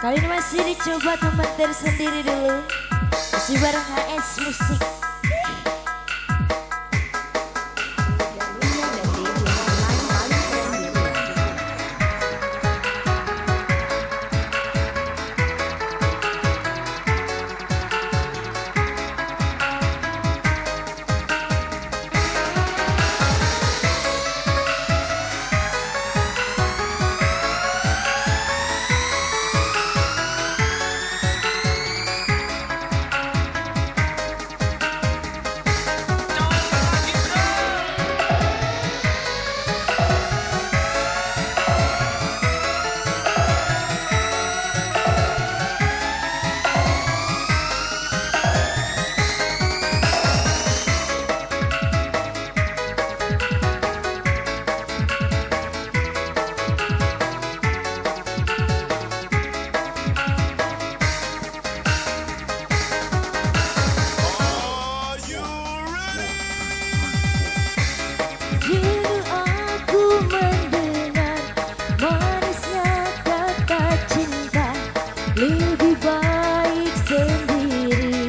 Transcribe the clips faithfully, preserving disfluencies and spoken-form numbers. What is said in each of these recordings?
Kali ini masih dicoba tempat tersendiri dulu. Masih bareng H S Musik. Lebih baik sendiri,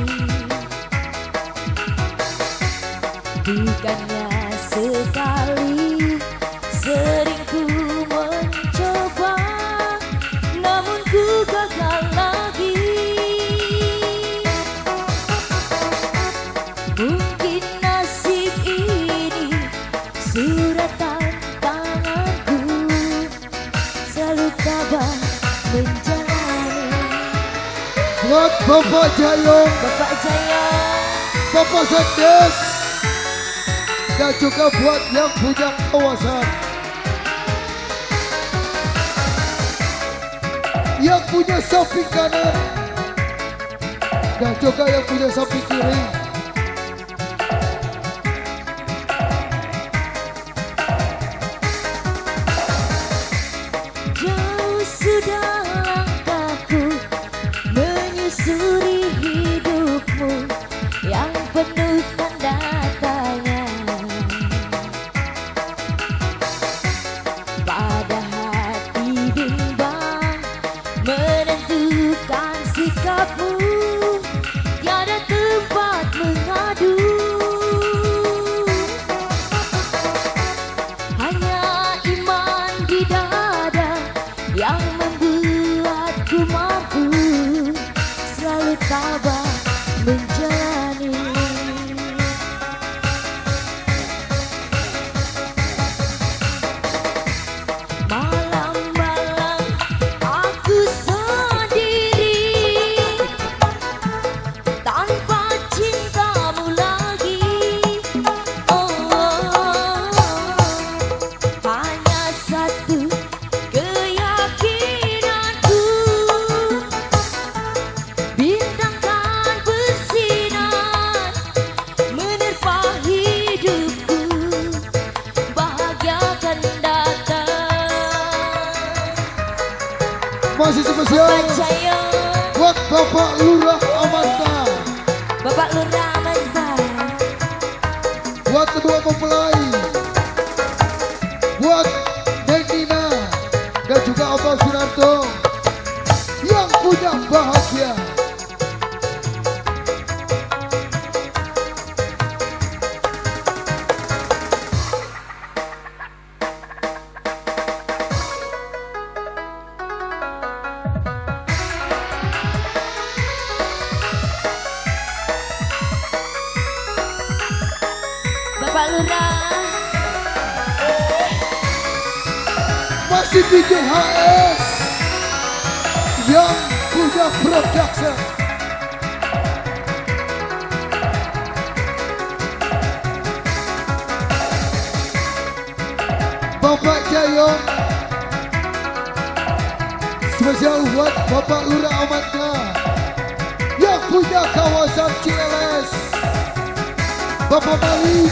bukannya sekali sering ku mencoba, namun ku gagal lagi. Mungkin nasib ini suratan tanganku, selalu tabah menjalani. Buat Bapak Jayong, Bapak Jayong, Bapak Sandes, dan juga buat yang punya kawasan, yang punya samping kanan, dan juga yang punya samping kiri. Jauh sudah menyusuri hidupmu yang penuh tanda tanya, pada hati bimbang menentukan sikapmu, tiada tempat mengadu, hanya iman di dada yang membuatku mampu selalu tabah menjalani. Malam-malam aku sendiri tanpa cintamu lagi. Oh, oh, oh. Hanya satu keyakinanku, bintang kan bersinar menerpa hidupku, bahagia akan datang. Masih spesial Bapak Jayong, buat Bapak Lurah Amanta, Bapak Lurah Amanta, buat kedua mempelai, buat Neng Nina, dan juga Abang Sunarto yang punya bahagia. Bapak Lurah, Masih D J H S yang punya production. Bapak Jayong, spesial buat Bapak Lurah Amanta yang punya kawasan C L S. Bapak Malik,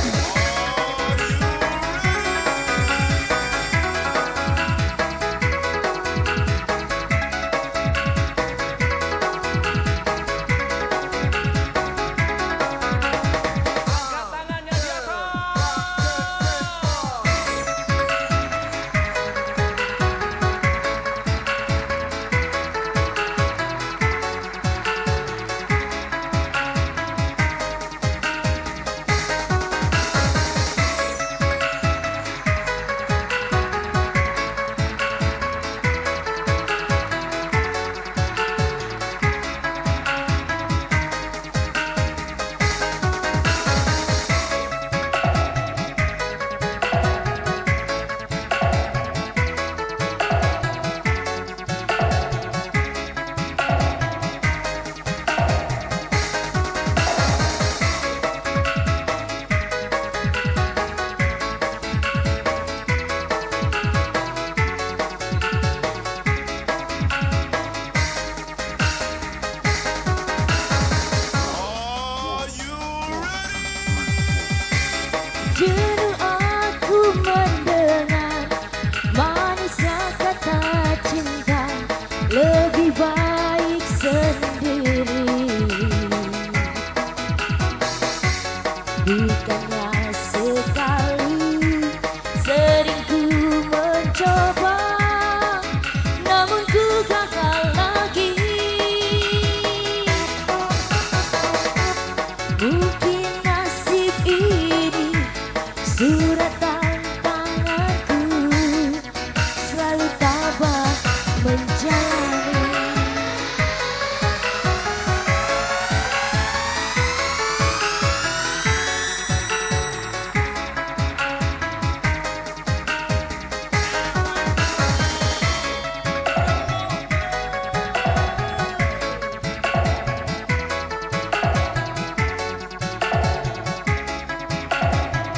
menjalani.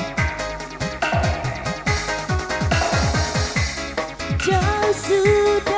Jauh sudah